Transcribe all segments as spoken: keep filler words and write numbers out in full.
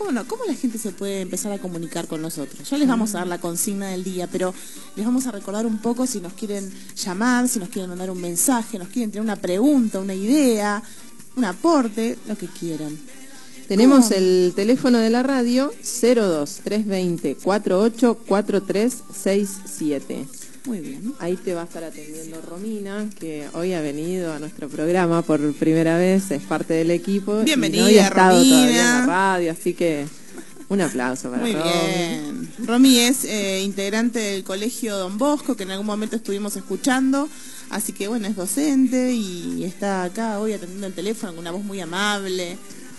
¿cómo no? ¿Cómo la gente se puede empezar a comunicar con nosotros? Ya les vamos a dar la consigna del día, pero les vamos a recordar un poco si nos quieren llamar, si nos quieren mandar un mensaje, nos quieren tener una pregunta, una idea, un aporte, lo que quieran. Tenemos ¿Cómo? El teléfono de la radio cero dos tres dos cero cuatro ocho cuatro tres seis siete. Muy bien. Ahí te va a estar atendiendo Romina, que hoy ha venido a nuestro programa por primera vez, es parte del equipo. Bienvenida, y no había estado Romina. todavía en la radio, así que un aplauso para Muy Romy. bien. Romy es eh, integrante del Colegio Don Bosco, que en algún momento estuvimos escuchando, así que bueno, es docente y está acá hoy atendiendo el teléfono con una voz muy amable.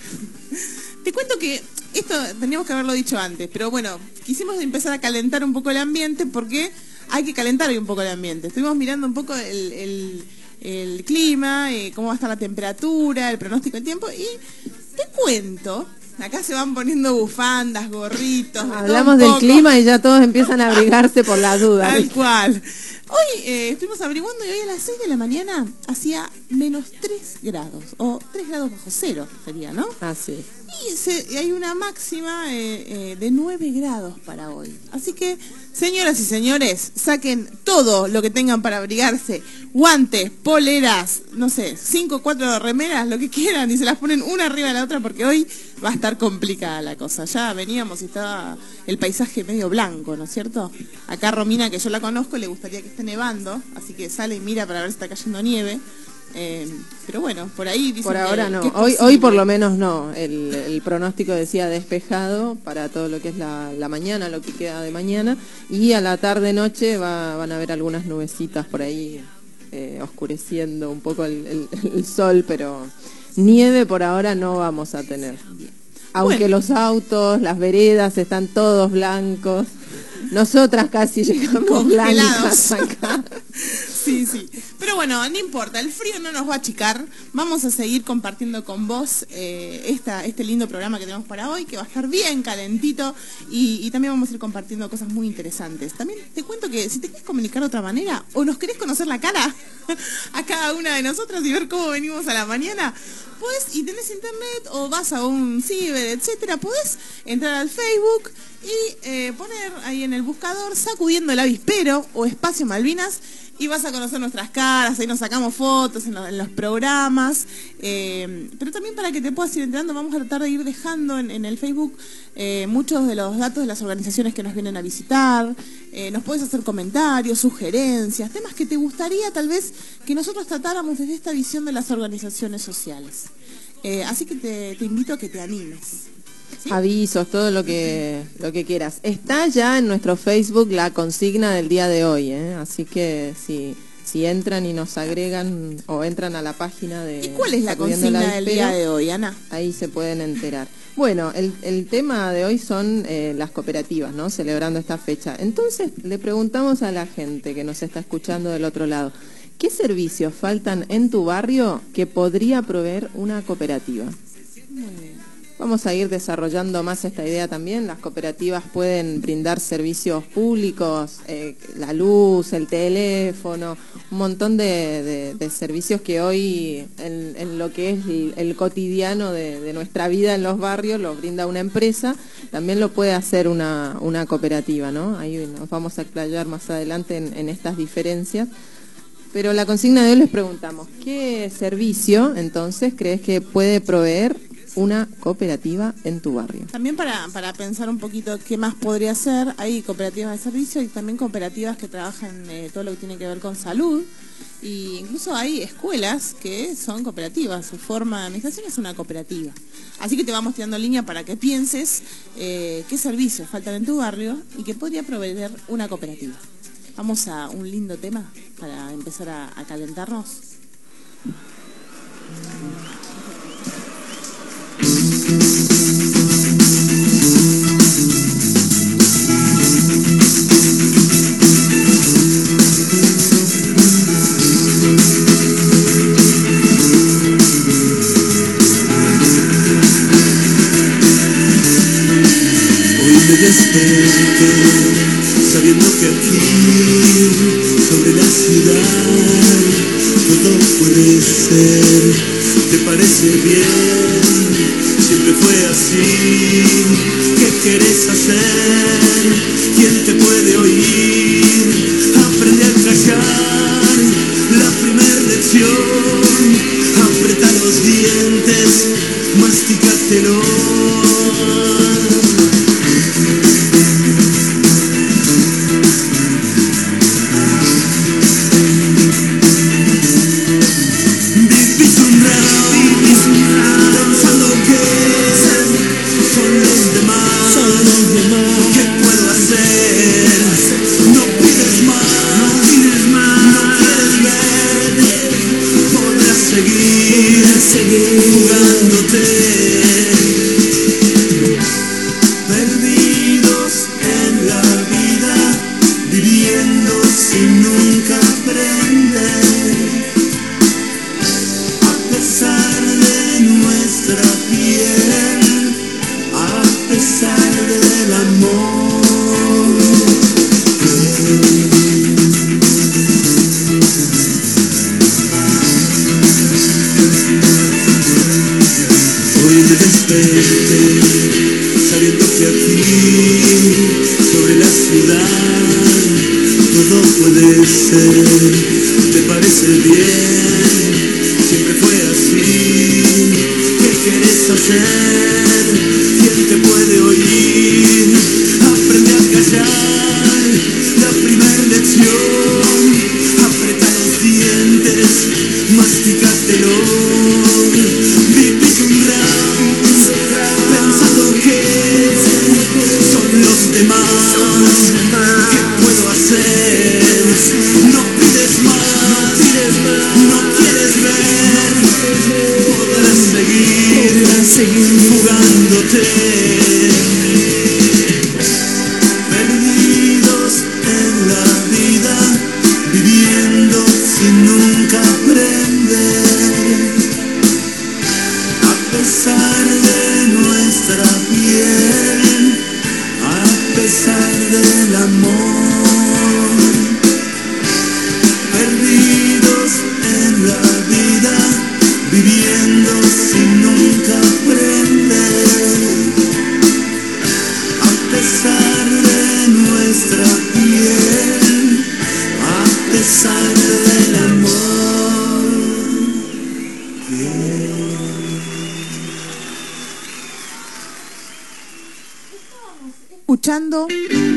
Te cuento que esto teníamos que haberlo dicho antes, pero bueno, quisimos empezar a calentar un poco el ambiente porque hay que calentar hoy un poco el ambiente. Estuvimos mirando un poco el, el, el clima, eh, cómo va a estar la temperatura, el pronóstico del tiempo, y te cuento, acá se van poniendo bufandas, gorritos. Hablamos del clima y ya todos empiezan a abrigarse por la duda. Tal cual. Hoy eh, estuvimos averiguando y hoy a las seis de la mañana hacía menos tres grados, o tres grados bajo cero sería, ¿no? Ah, sí. Y, se, y hay una máxima eh, eh, de nueve grados para hoy. Así que, señoras y señores, saquen todo lo que tengan para abrigarse. Guantes, poleras, no sé, cinco o cuatro remeras, lo que quieran, y se las ponen una arriba de la otra porque hoy va a estar complicada la cosa. Ya veníamos y estaba el paisaje medio blanco, ¿no es cierto? Acá Romina, que yo la conozco, le gustaría que esté nevando, así que sale y mira para ver si está cayendo nieve. Eh, pero bueno, por ahí dicen por ahora que, no, que es hoy hoy por lo menos no. El, el pronóstico decía despejado para todo lo que es la, la mañana, lo que queda de mañana, y a la tarde noche va, van a haber algunas nubecitas por ahí eh, oscureciendo un poco el, el, el sol, pero nieve por ahora no vamos a tener. Aunque bueno, los autos, las veredas están todos blancos. Nosotras casi llegamos blancas acá. Sí, sí. Pero bueno, no importa, el frío no nos va a achicar. Vamos a seguir compartiendo con vos eh, esta, este lindo programa que tenemos para hoy, que va a estar bien calentito, y, y también vamos a ir compartiendo cosas muy interesantes. También te cuento que si te querés comunicar de otra manera, o nos querés conocer la cara a cada una de nosotras y ver cómo venimos a la mañana, podés, y tenés internet, o vas a un ciber, etcétera, podés entrar al Facebook y eh, poner ahí en el buscador Sacudiendo el Avispero o Espacio Malvinas, y vas a conocer nuestras caras, ahí nos sacamos fotos en, lo, en los programas, eh, pero también para que te puedas ir enterando, vamos a tratar de ir dejando en, en el Facebook eh, muchos de los datos de las organizaciones que nos vienen a visitar. Eh, nos puedes hacer comentarios, sugerencias, temas que te gustaría tal vez que nosotros tratáramos desde esta visión de las organizaciones sociales. Eh, así que te, te invito a que te animes. ¿Sí? Avisos, todo lo que lo que quieras. Está ya en nuestro Facebook la consigna del día de hoy, ¿eh? Así que si, si entran y nos agregan o entran a la página de... ¿Y cuál es la consigna del día de hoy, Ana? Ahí se pueden enterar. Bueno, el, el tema de hoy son eh, las cooperativas, ¿no? Celebrando esta fecha. Entonces le preguntamos a la gente que nos está escuchando del otro lado, ¿qué servicios faltan en tu barrio que podría proveer una cooperativa? Muy bien. Vamos a ir desarrollando más esta idea también. Las cooperativas pueden brindar servicios públicos, eh, la luz, el teléfono, un montón de, de, de servicios que hoy en, en lo que es el, el cotidiano de, de nuestra vida en los barrios lo brinda una empresa, también lo puede hacer una, una cooperativa, ¿no? Ahí nos vamos a explayar más adelante en, en estas diferencias. Pero la consigna de hoy les preguntamos, ¿qué servicio entonces crees que puede proveer una cooperativa en tu barrio? También para, para pensar un poquito qué más podría ser, hay cooperativas de servicio y también cooperativas que trabajan eh, todo lo que tiene que ver con salud, e incluso hay escuelas que son cooperativas, su forma de administración es una cooperativa. Así que te vamos tirando línea para que pienses eh, qué servicios faltan en tu barrio y qué podría proveer una cooperativa. Vamos a un lindo tema para empezar a, a calentarnos. Hoy me desperté sabiendo que aquí sobre la ciudad todo puede ser ¿te parece bien? Siempre fue así. ¿Qué querés hacer? ¿Quién te puede oír? Aprende a callar, la primera lección. Apreta los dientes, masticátelo. Sabiendo que aquí, sobre la ciudad, todo puede ser. ¿Te parece bien? Siempre fue así. ¿Qué querés hacer? ¿Quién te puede oír? Aprende a callar, la primera lección. Aprieta los dientes, masticátelo. Vivís un round pensando que son los demás. ¿Qué puedo hacer? No pides más, no quieres ver. Podrás seguir jugándote. Perdidos en la vida, viviendo sin nunca aprender. A pesar de nuestra piel, a pesar del amor, perdidos en la vida, viviendo sin nunca aprender. A pesar de nuestra piel, a pesar del amor. Escuchando,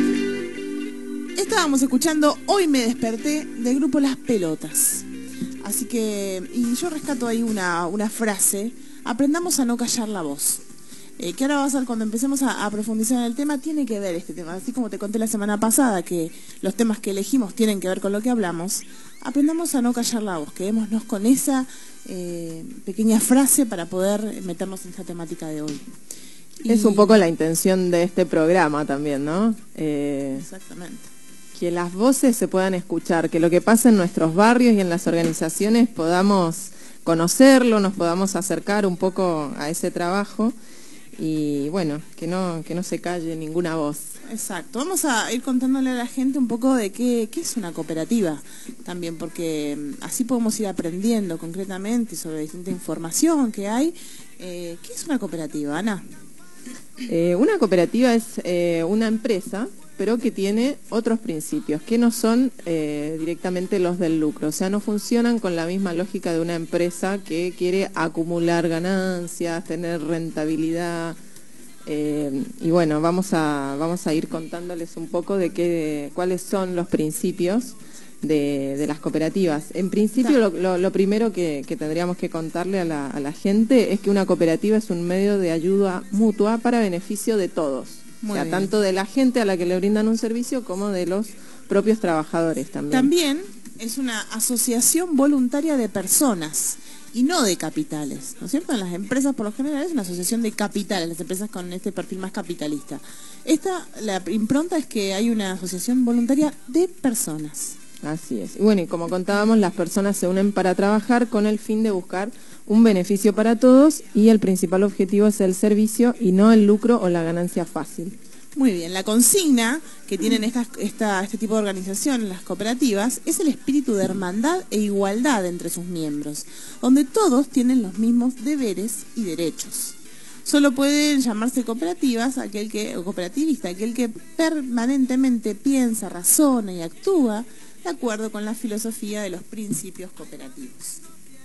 estábamos escuchando Hoy me desperté del grupo Las Pelotas. Así que, y yo rescato ahí una, una frase: aprendamos a no callar la voz. Eh, que ahora va a ser cuando empecemos a, a profundizar en el tema, tiene que ver este tema. Así como te conté la semana pasada que los temas que elegimos tienen que ver con lo que hablamos, aprendamos a no callar la voz, quedémonos con esa eh, pequeña frase para poder meternos en esta temática de hoy. Es un poco la intención de este programa también, ¿no? Eh, Exactamente. Que las voces se puedan escuchar, que lo que pasa en nuestros barrios y en las organizaciones podamos conocerlo, nos podamos acercar un poco a ese trabajo y bueno, que no, que no se calle ninguna voz. Exacto. Vamos a ir contándole a la gente un poco de qué, qué es una cooperativa también, porque así podemos ir aprendiendo concretamente sobre distinta información que hay. Eh, ¿Qué es una cooperativa, Ana? Eh, una cooperativa es eh, una empresa, pero que tiene otros principios, que no son eh, directamente los del lucro. O sea, no funcionan con la misma lógica de una empresa que quiere acumular ganancias, tener rentabilidad. Eh, y bueno, vamos a, vamos a ir contándoles un poco de qué, cuáles son los principios de, de las cooperativas. En principio, lo, lo, lo primero que, que tendríamos que contarle a la, a la gente es que una cooperativa es un medio de ayuda mutua para beneficio de todos. Muy o sea, bien. Tanto de la gente a la que le brindan un servicio como de los propios trabajadores también. También es una asociación voluntaria de personas y no de capitales, ¿no es cierto? En las empresas por lo general es una asociación de capitales, las empresas con este perfil más capitalista. Esta, la impronta es que hay una asociación voluntaria de personas. Así es. Y bueno, y como contábamos, las personas se unen para trabajar con el fin de buscar un beneficio para todos y el principal objetivo es el servicio y no el lucro o la ganancia fácil. Muy bien, la consigna que tienen estas, esta, este tipo de organizaciones, las cooperativas, es el espíritu de hermandad e igualdad entre sus miembros, donde todos tienen los mismos deberes y derechos. Solo pueden llamarse cooperativas aquel que, o cooperativista, aquel que permanentemente piensa, razona y actúa de acuerdo con la filosofía de los principios cooperativos.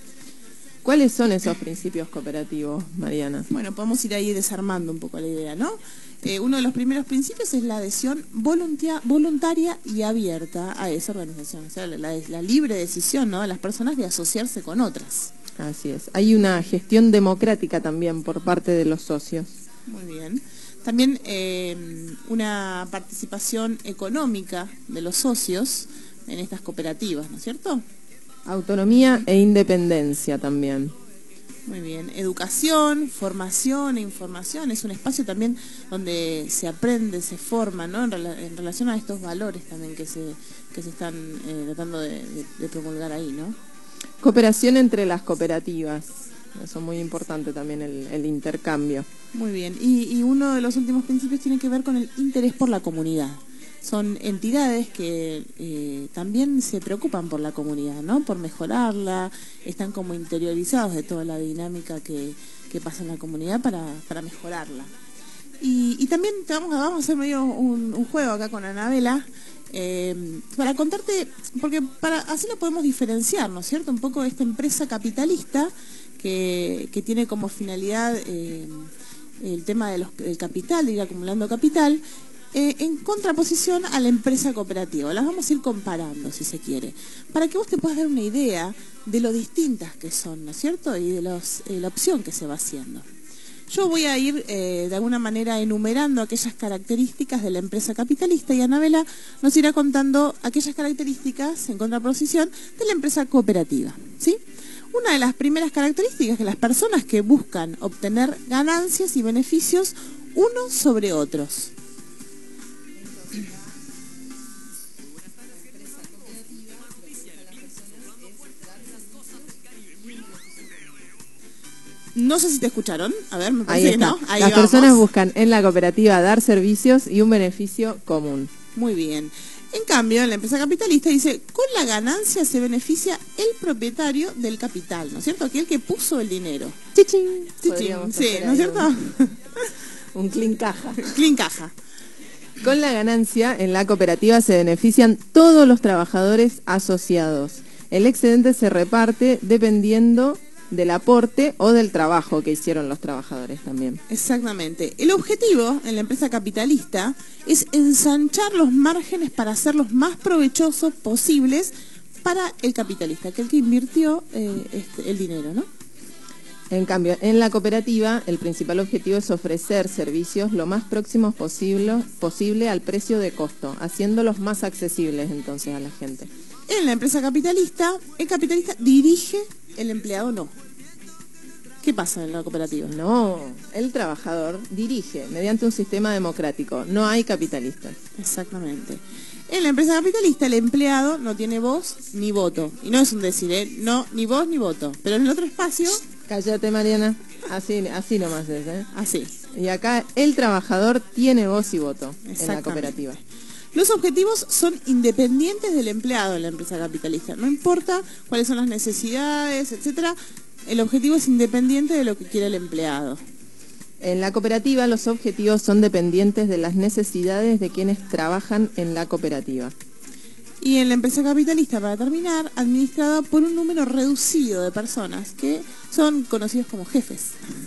¿Cuáles son esos principios cooperativos, Mariana? Bueno, podemos ir ahí desarmando un poco la idea, ¿no? Eh, uno de los primeros principios es la adhesión voluntia, voluntaria y abierta a esa organización, o sea, la, la, la libre decisión, ¿no?, de las personas de asociarse con otras. Así es. Hay una gestión democrática también por parte de los socios. Muy bien. También eh, una participación económica de los socios en estas cooperativas, ¿no es cierto? Autonomía e independencia también. Muy bien. Educación, formación e información. Es un espacio también donde se aprende, se forma, ¿no?, en, rela en relación a estos valores también que se, que se están eh, tratando de, de, de promulgar ahí, ¿no? Cooperación entre las cooperativas. Eso es muy importante también, el, el intercambio. Muy bien. Y, y uno de los últimos principios tiene que ver con el interés por la comunidad. Son entidades que eh, también se preocupan por la comunidad, ¿no?, por mejorarla, están como interiorizados de toda la dinámica que, que pasa en la comunidad para, para mejorarla. Y, y también te vamos, a, vamos a hacer medio un, un juego acá con Anabela, eh, para contarte, porque para así lo podemos diferenciar, ¿no es cierto?, un poco esta empresa capitalista que, que tiene como finalidad eh, el tema de los, del capital, de ir acumulando capital, Eh, en contraposición a la empresa cooperativa. Las vamos a ir comparando, si se quiere, para que vos te puedas dar una idea de lo distintas que son, ¿no es cierto?, y de los, eh, la opción que se va haciendo. Yo voy a ir eh, de alguna manera enumerando aquellas características de la empresa capitalista y Anabela nos irá contando aquellas características en contraposición de la empresa cooperativa, ¿sí? Una de las primeras características es que las personas que buscan obtener ganancias y beneficios unos sobre otros. No sé si te escucharon. A ver, me parece Ahí que está. no. Ahí Las vamos. personas buscan en la cooperativa dar servicios y un beneficio común. Muy bien. En cambio, en la empresa capitalista dice, con la ganancia se beneficia el propietario del capital, ¿no es cierto? Aquel que puso el dinero. Chichín. Chichín. Sí, ¿no es cierto? Un, un clean caja. Clean caja. Con la ganancia, en la cooperativa se benefician todos los trabajadores asociados. El excedente se reparte dependiendo del aporte o del trabajo que hicieron los trabajadores también. Exactamente. El objetivo en la empresa capitalista es ensanchar los márgenes para hacerlos más provechosos posibles para el capitalista, aquel que invirtió eh, este, el dinero, ¿no? En cambio, en la cooperativa, el principal objetivo es ofrecer servicios lo más próximos posible, posible al precio de costo, haciéndolos más accesibles entonces a la gente. En la empresa capitalista, el capitalista dirige, el empleado no. ¿Qué pasa en la cooperativa? No, el trabajador dirige mediante un sistema democrático, no hay capitalistas. Exactamente. En la empresa capitalista el empleado no tiene voz ni voto. Y no es un decir, ¿eh? No, ni voz ni voto. Pero en el otro espacio... Cállate, Mariana, así, así nomás es, ¿eh? Así. Y acá el trabajador tiene voz y voto en la cooperativa. Los objetivos son independientes del empleado en la empresa capitalista. No importa cuáles son las necesidades, etcétera. El objetivo es independiente de lo que quiere el empleado. En la cooperativa los objetivos son dependientes de las necesidades de quienes trabajan en la cooperativa. Y en la empresa capitalista, para terminar, administrada por un número reducido de personas que son conocidos como jefes.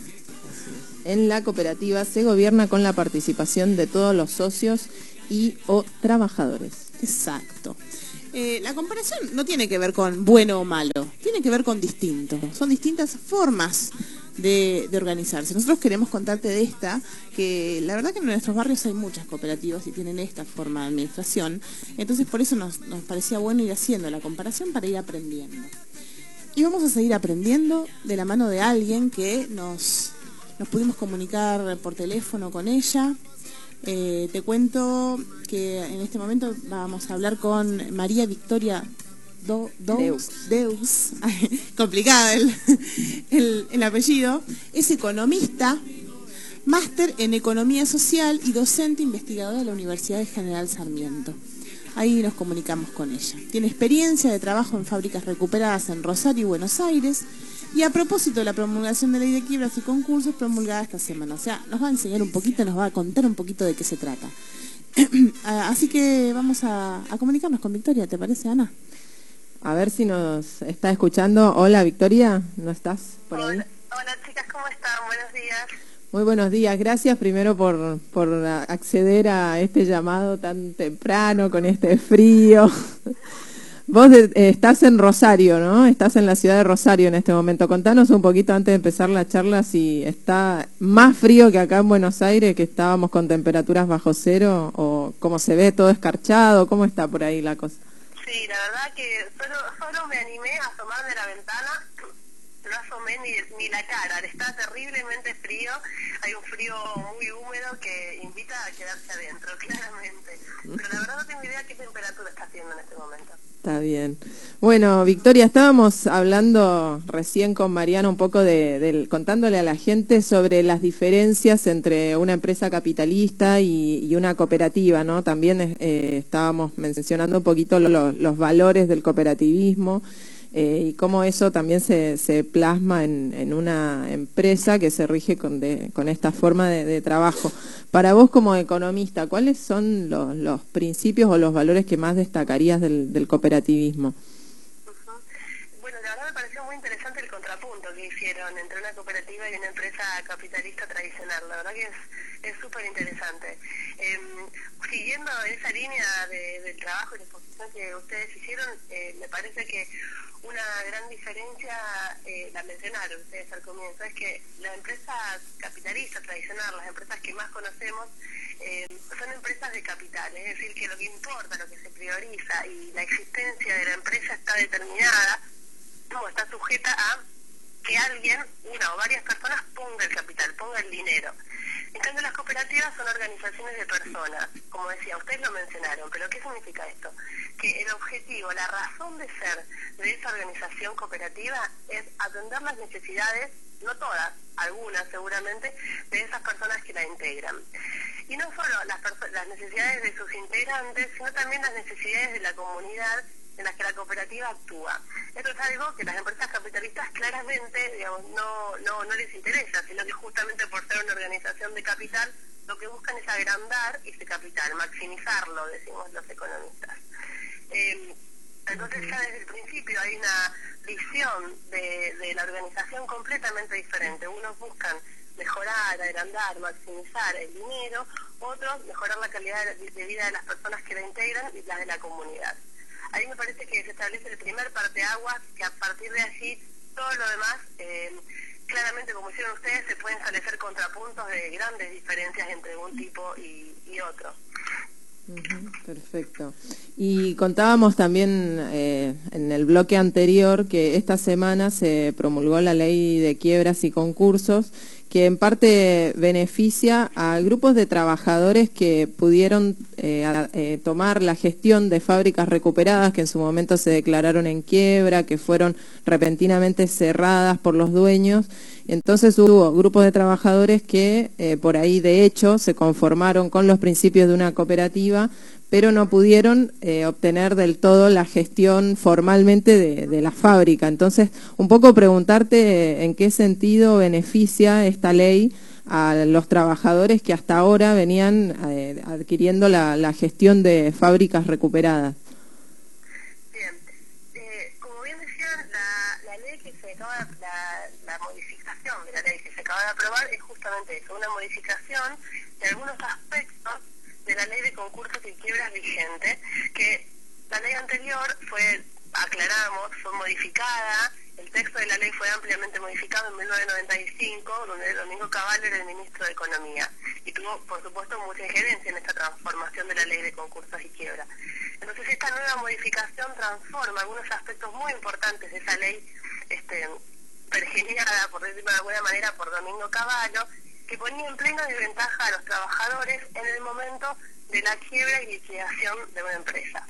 En la cooperativa se gobierna con la participación de todos los socios y o trabajadores. Exacto. Eh, la comparación no tiene que ver con bueno o malo, tiene que ver con distinto. Son distintas formas de, de organizarse. Nosotros queremos contarte de esta, que la verdad que en nuestros barrios hay muchas cooperativas y tienen esta forma de administración. Entonces por eso nos, nos parecía bueno ir haciendo la comparación para ir aprendiendo. Y vamos a seguir aprendiendo de la mano de alguien que nos, nos pudimos comunicar por teléfono con ella. Eh, te cuento que en este momento vamos a hablar con María Victoria Do, Do, Deus. Deus. Ay, complicado el, el, el apellido. Es economista, máster en Economía Social y docente investigadora de la Universidad de General Sarmiento. Ahí nos comunicamos con ella. Tiene experiencia de trabajo en fábricas recuperadas en Rosario y Buenos Aires. Y a propósito de la promulgación de ley de quiebras y concursos promulgada esta semana. O sea, nos va a enseñar un poquito, nos va a contar un poquito de qué se trata. Así que vamos a, a comunicarnos con Victoria, ¿te parece, Ana? A ver si nos está escuchando. Hola, Victoria, ¿no estás por ahí? Hola, hola chicas, ¿cómo están? Buenos días. Muy buenos días, gracias primero por, por acceder a este llamado tan temprano, con este frío. Vos eh, estás en Rosario, ¿no? Estás en la ciudad de Rosario en este momento. Contanos un poquito antes de empezar la charla si está más frío que acá en Buenos Aires, que estábamos con temperaturas bajo cero, o cómo se ve todo escarchado, cómo está por ahí la cosa. Sí, la verdad que solo, solo me animé a asomarme a la ventana, no asomé ni, ni la cara, está terriblemente frío, hay un frío muy húmedo que invita a quedarse adentro, claramente. Pero la verdad no tengo idea qué temperatura está haciendo en este momento. Está bien. Bueno, Victoria, estábamos hablando recién con Mariana un poco de, de contándole a la gente sobre las diferencias entre una empresa capitalista y, y una cooperativa, ¿no? También eh, estábamos mencionando un poquito lo, los valores del cooperativismo eh, y cómo eso también se, se plasma en, en una empresa que se rige con, de, con esta forma de, de trabajo. Para vos como economista, ¿cuáles son los, los principios o los valores que más destacarías del, del cooperativismo? Uh-huh. Bueno, la verdad me pareció muy interesante el contrapunto que hicieron entre una cooperativa y una empresa capitalista tradicional. La verdad que es súper interesante. Eh, siguiendo esa línea de, del trabajo y la exposición que ustedes hicieron, eh, me parece que una gran diferencia, eh, la mencionaron ustedes al comienzo, es que la empresa capitalista tradicional, las empresas que más conocemos, eh, son empresas de capital, es decir, que lo que importa, lo que se prioriza y la existencia de la empresa está determinada, o está sujeta a que alguien, una o varias personas, ponga el capital, ponga el dinero. En cambio, las cooperativas son organizaciones de personas, como decía, ustedes lo mencionaron, pero ¿qué significa esto? Que el objetivo, la razón de ser de esa organización cooperativa es atender las necesidades, no todas, algunas seguramente, de esas personas que la integran. Y no solo las, las necesidades de sus integrantes, sino también las necesidades de la comunidad en las que la cooperativa actúa. Esto es algo que las empresas capitalistas claramente, digamos, no, no, no les interesa, sino que justamente por ser una organización de capital, lo que buscan es agrandar ese capital, maximizarlo, decimos los economistas. Eh, entonces ya desde el principio hay una visión de, de la organización completamente diferente. Unos buscan mejorar, agrandar, maximizar el dinero, otros mejorar la calidad de vida de las personas que la integran y las de la comunidad. Ahí me parece que se establece el primer parteaguas, que a partir de allí todo lo demás, eh, claramente como hicieron ustedes, se pueden establecer contrapuntos de grandes diferencias entre un tipo y, y otro. Uh-huh, perfecto. Y contábamos también eh, en el bloque anterior que esta semana se promulgó la ley de quiebras y concursos, que en parte beneficia a grupos de trabajadores que pudieron eh, a, eh, tomar la gestión de fábricas recuperadas que en su momento se declararon en quiebra, que fueron repentinamente cerradas por los dueños. Entonces hubo grupos de trabajadores que eh, por ahí de hecho se conformaron con los principios de una cooperativa, pero no pudieron eh, obtener del todo la gestión formalmente de, de la fábrica. Entonces, un poco preguntarte eh, en qué sentido beneficia esta ley a los trabajadores que hasta ahora venían eh, adquiriendo la, la gestión de fábricas recuperadas. Bien, eh, como bien decían, la, la ley que se acaba, la, la modificación de la ley que se acaba de aprobar es justamente eso, una modificación de algunos aspectos de la ley de concursos y quiebras vigente, que la ley anterior fue, aclaramos, fue modificada, el texto de la ley fue ampliamente modificado en mil novecientos noventa y cinco, donde Domingo Cavallo era el ministro de Economía, y tuvo, por supuesto, mucha injerencia en esta transformación de la ley de concursos y quiebra. Entonces, esta nueva modificación transforma algunos aspectos muy importantes de esa ley, este, pergeniada, por decirlo de alguna manera, por Domingo Cavallo, que ponía en plena desventaja a los trabajadores en el momento de la quiebra y liquidación de una empresa.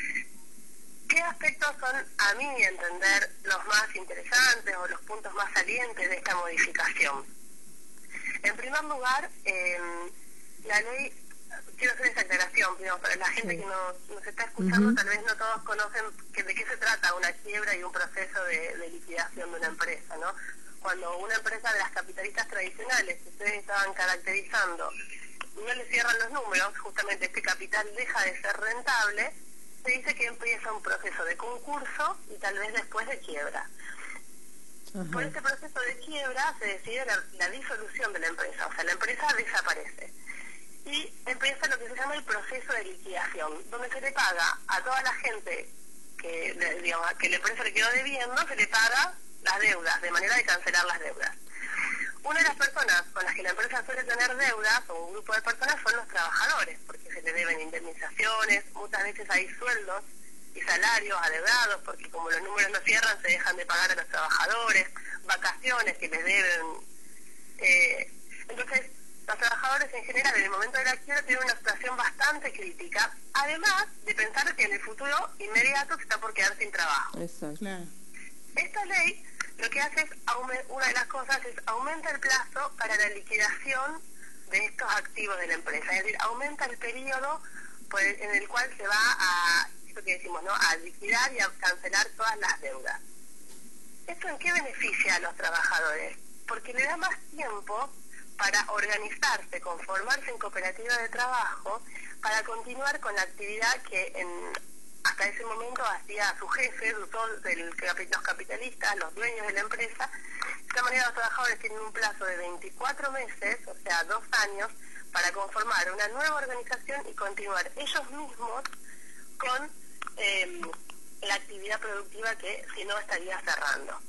¿Qué aspectos son, a mi entender, los más interesantes o los puntos más salientes de esta modificación? En primer lugar, eh, la ley, quiero hacer esa aclaración, primero, para la gente Sí. que nos, nos está escuchando, Ujú. tal vez no todos conocen que, de qué se trata una quiebra y un proceso de, de liquidación de una empresa, ¿no? Cuando una empresa de las capitalistas tradicionales que ustedes estaban caracterizando no le cierran los números, justamente este capital deja de ser rentable, se dice que empieza un proceso de concurso y tal vez después de quiebra. Ajá. Por este proceso de quiebra se decide la, la disolución de la empresa, o sea, la empresa desaparece. Y empieza lo que se llama el proceso de liquidación, donde se le paga a toda la gente que, le- digamos, que la empresa le quedó debiendo, se le paga las deudas, de manera de cancelar las deudas. Una de las personas con las que la empresa suele tener deudas, o un grupo de personas, son los trabajadores, porque se le deben indemnizaciones, muchas veces hay sueldos y salarios adeudados, porque como los números no cierran, se dejan de pagar a los trabajadores, vacaciones que les deben. Eh, entonces, los trabajadores en general, en el momento de la quiebra, tienen una situación bastante crítica, además de pensar que en el futuro inmediato se está por quedar sin trabajo. Exacto. Claro. Esta ley lo que hace es, aume- una de las cosas es aumenta el plazo para la liquidación de estos activos de la empresa, es decir, aumenta el periodo por el- en el cual se va a, esto que decimos, ¿no?, a liquidar y a cancelar todas las deudas. ¿Esto en qué beneficia a los trabajadores? Porque le da más tiempo para organizarse, conformarse en cooperativa de trabajo, para continuar con la actividad que en, hasta ese momento hacía su jefe, todos el- los capitalistas, los dueños de la empresa. De esta manera los trabajadores tienen un plazo de veinticuatro meses, o sea, dos años, para conformar una nueva organización y continuar ellos mismos con eh, la actividad productiva que si no estaría cerrando.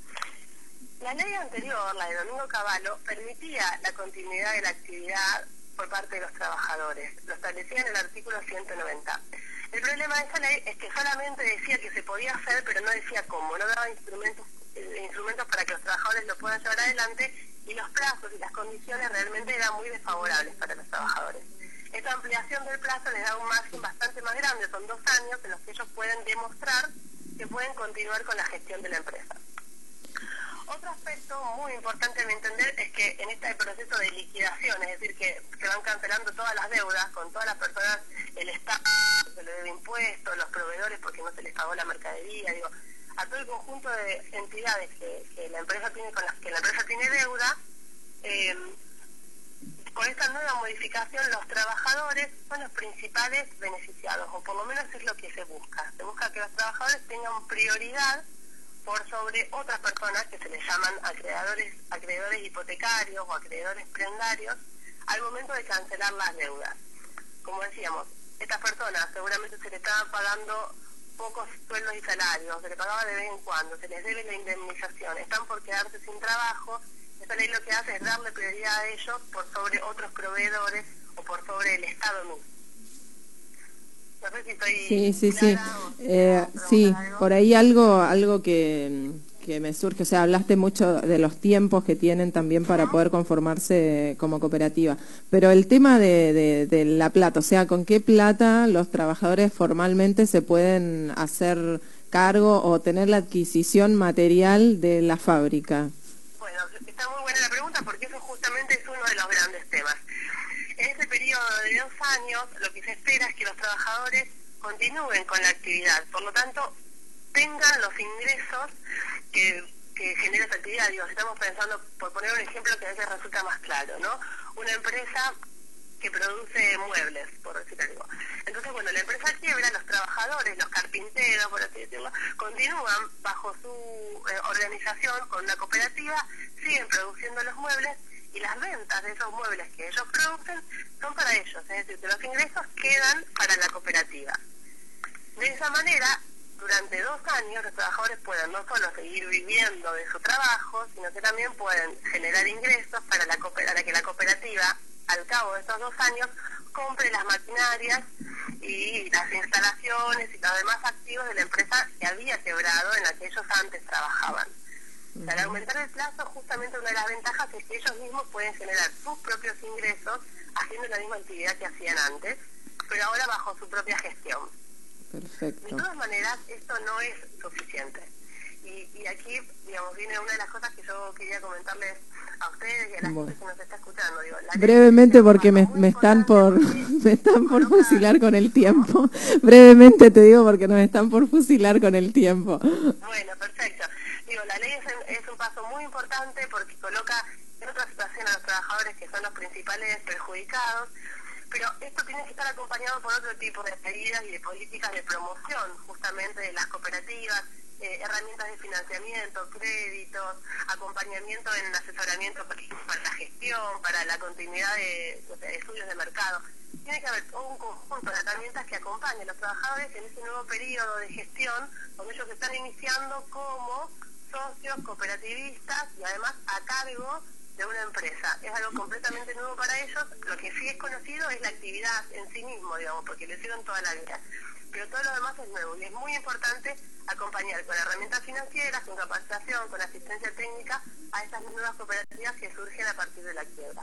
La ley anterior, la de Domingo Cavallo, permitía la continuidad de la actividad por parte de los trabajadores. Lo establecía en el artículo ciento noventa. El problema de esta ley es que solamente decía que se podía hacer, pero no decía cómo, no daba instrumentos, eh, instrumentos para que los trabajadores lo puedan llevar adelante, y los plazos y las condiciones realmente eran muy desfavorables para los trabajadores. Esta ampliación del plazo les da un margen bastante más grande, son dos años en los que ellos pueden demostrar que pueden continuar con la gestión de la empresa. Otro aspecto muy importante a mi entender es que en este proceso de liquidación, es decir, que se van cancelando todas las deudas con todas las personas, el Estado se le debe impuestos, los proveedores porque no se les pagó la mercadería, digo, a todo el conjunto de entidades que, que la empresa tiene con las que la empresa tiene deuda. eh, con esta nueva modificación los trabajadores son los principales beneficiados, o por lo menos es lo que se busca. Se busca que los trabajadores tengan prioridad por sobre otras personas que se les llaman acreedores, acreedores hipotecarios o acreedores prendarios al momento de cancelar las deudas. Como decíamos, estas personas seguramente se les estaban pagando pocos sueldos y salarios, se les pagaba de vez en cuando, se les debe la indemnización, están por quedarse sin trabajo. Esta ley lo que hace es darle prioridad a ellos por sobre otros proveedores o por sobre el Estado mismo. No sé si estoy Sí, sí, sí. clara o si Eh, me sí, preguntan algo. por ahí algo, algo que, que me surge, o sea, hablaste mucho de los tiempos que tienen también para poder conformarse como cooperativa, pero el tema de, de, de la plata, o sea, ¿con qué plata los trabajadores formalmente se pueden hacer cargo o tener la adquisición material de la fábrica? Bueno, está muy buena la pregunta porque eso justamente es uno de los grandes temas. En ese periodo de dos años, lo que se espera es que los trabajadores continúen con la actividad, por lo tanto, tengan los ingresos que, que genera esa actividad. Digo, estamos pensando, por poner un ejemplo que a veces resulta más claro, ¿no? Una empresa que produce muebles, por decir algo. Entonces, cuando la empresa quiebra, los trabajadores, los carpinteros, por así decirlo, continúan bajo su eh, organización con una cooperativa, siguen produciendo los muebles, y las ventas de esos muebles que ellos producen son para ellos, es decir, que los ingresos quedan para la cooperativa. De esa manera, durante dos años los trabajadores pueden no solo seguir viviendo de su trabajo, sino que también pueden generar ingresos para, la para que la cooperativa, al cabo de estos dos años, compre las maquinarias y las instalaciones y los demás activos de la empresa que había quebrado en la que ellos antes trabajaban. O sea, al aumentar el plazo, justamente una de las ventajas es que ellos mismos pueden generar sus propios ingresos haciendo la misma actividad que hacían antes, pero ahora bajo su propia gestión. Perfecto. De todas maneras, esto no es suficiente. Y, y aquí, digamos, viene una de las cosas que yo quería comentarles a ustedes y a la Bueno. gente que nos está escuchando. Digo, la Brevemente, porque me, me están por me están por fusilar con el tiempo. Brevemente te digo porque nos están por fusilar con el tiempo. Bueno, perfecto. Digo, la ley es, es un paso muy importante porque coloca en otra situación a los trabajadores que son los principales perjudicados, pero esto tiene que estar acompañado por otro tipo de medidas y de políticas de promoción justamente de las cooperativas, eh, herramientas de financiamiento, créditos, acompañamiento en asesoramiento para la gestión, para la continuidad de, de estudios de mercado. Tiene que haber todo un conjunto de herramientas que acompañen a los trabajadores en ese nuevo periodo de gestión, donde ellos están iniciando como socios cooperativistas y además a cargo de una empresa. Es algo completamente nuevo para ellos. Lo que sí es conocido es la actividad en sí mismo, digamos, porque lo hicieron toda la vida. Pero todo lo demás es nuevo y es muy importante acompañar con herramientas financieras, con capacitación, con asistencia técnica a estas nuevas cooperativas que surgen a partir de la quiebra.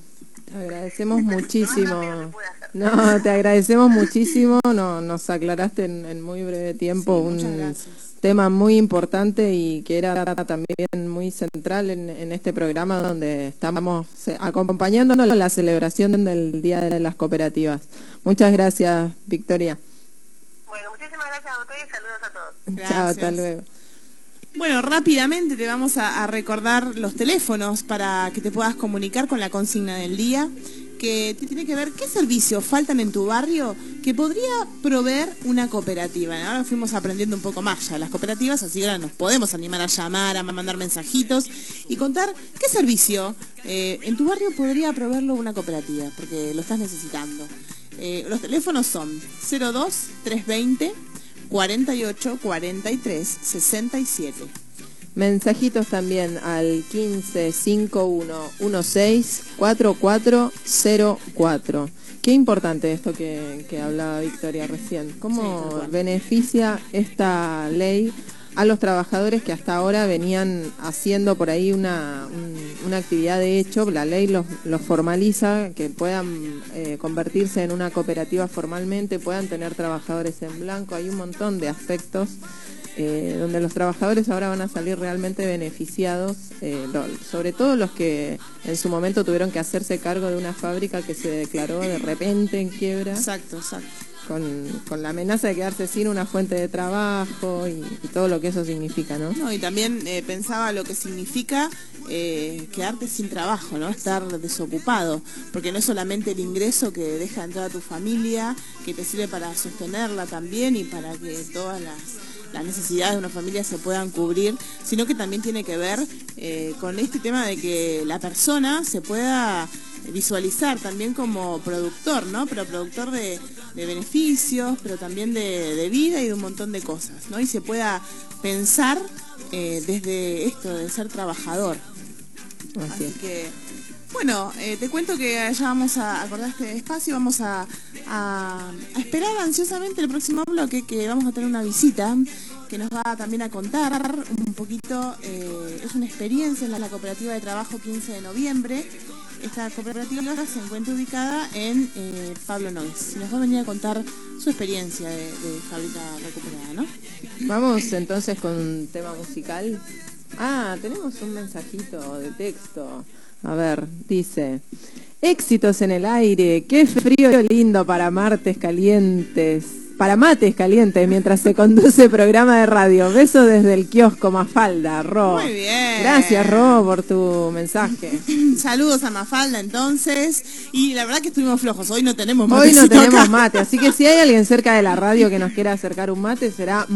Te agradecemos muchísimo. Lo más rápido que puede hacer. No, te agradecemos muchísimo. No, nos aclaraste en, en muy breve tiempo Sí, muchas un gracias. tema muy importante y que era también muy central en, en este programa donde estamos eh, acompañándonos en la celebración del Día de las Cooperativas. Muchas gracias, Victoria. Bueno, muchísimas gracias a ustedes y saludos a todos. Gracias. Chao, hasta luego. Bueno, rápidamente te vamos a, a recordar los teléfonos para que te puedas comunicar con la consigna del día, que te tiene que ver qué servicios faltan en tu barrio que podría proveer una cooperativa. Ahora fuimos aprendiendo un poco más ya de las cooperativas, así que ahora nos podemos animar a llamar, a mandar mensajitos y contar qué servicio eh, en tu barrio podría proveerlo una cooperativa, porque lo estás necesitando. Eh, los teléfonos son cero dos, tres veinte, cuarenta y ocho, cuarenta y tres, sesenta y siete. Mensajitos también al quince cincuenta y uno dieciséis cuarenta y cuatro cero cuatro. Qué importante esto que, que hablaba Victoria recién. Sí, ¿Cómo tal cual. beneficia esta ley a los trabajadores que hasta ahora venían haciendo por ahí una, un- una actividad de hecho? La ley los, los formaliza, que puedan eh, convertirse en una cooperativa formalmente, puedan tener trabajadores en blanco. Hay un montón de aspectos eh, donde los trabajadores ahora van a salir realmente beneficiados, eh, lo- sobre todo los que en su momento tuvieron que hacerse cargo de una fábrica que se declaró de repente en quiebra, Exacto, exacto. con, con la amenaza de quedarse sin una fuente de trabajo y, y todo lo que eso significa, ¿no? No, y también eh, pensaba lo que significa eh, quedarte sin trabajo, ¿no? Estar desocupado, porque no es solamente el ingreso que deja entrar a tu familia, que te sirve para sostenerla también y para que todas las, las necesidades de una familia se puedan cubrir, sino que también tiene que ver eh, con este tema de que la persona se pueda visualizar también como productor, ¿no? Pero productor de, de beneficios, pero también de, de vida y de un montón de cosas, ¿no? Y se pueda pensar eh, desde esto de ser trabajador. Así Así es. que, bueno, eh, te cuento que ya vamos a acordar este espacio, vamos a, a, a esperar ansiosamente el próximo bloque, que vamos a tener una visita que nos va también a contar un poquito, eh, es una experiencia en la, la cooperativa de trabajo quince de noviembre. Esta cooperativa se encuentra ubicada en eh, Pablo Nogues y nos va a venir a contar su experiencia de, de fábrica recuperada, ¿no? Vamos entonces con un tema musical. Ah, tenemos un mensajito de texto. A ver, dice: éxitos en el aire, qué frío lindo para martes calientes, para mates calientes mientras se conduce programa de radio. Beso desde el kiosco Mafalda, Ro. Muy bien. Gracias, Ro, por tu mensaje. Saludos a Mafalda entonces, y la verdad que estuvimos flojos, hoy no tenemos Hoy no matecito tenemos acá. mate, así que si hay alguien cerca de la radio que nos quiera acercar un mate, será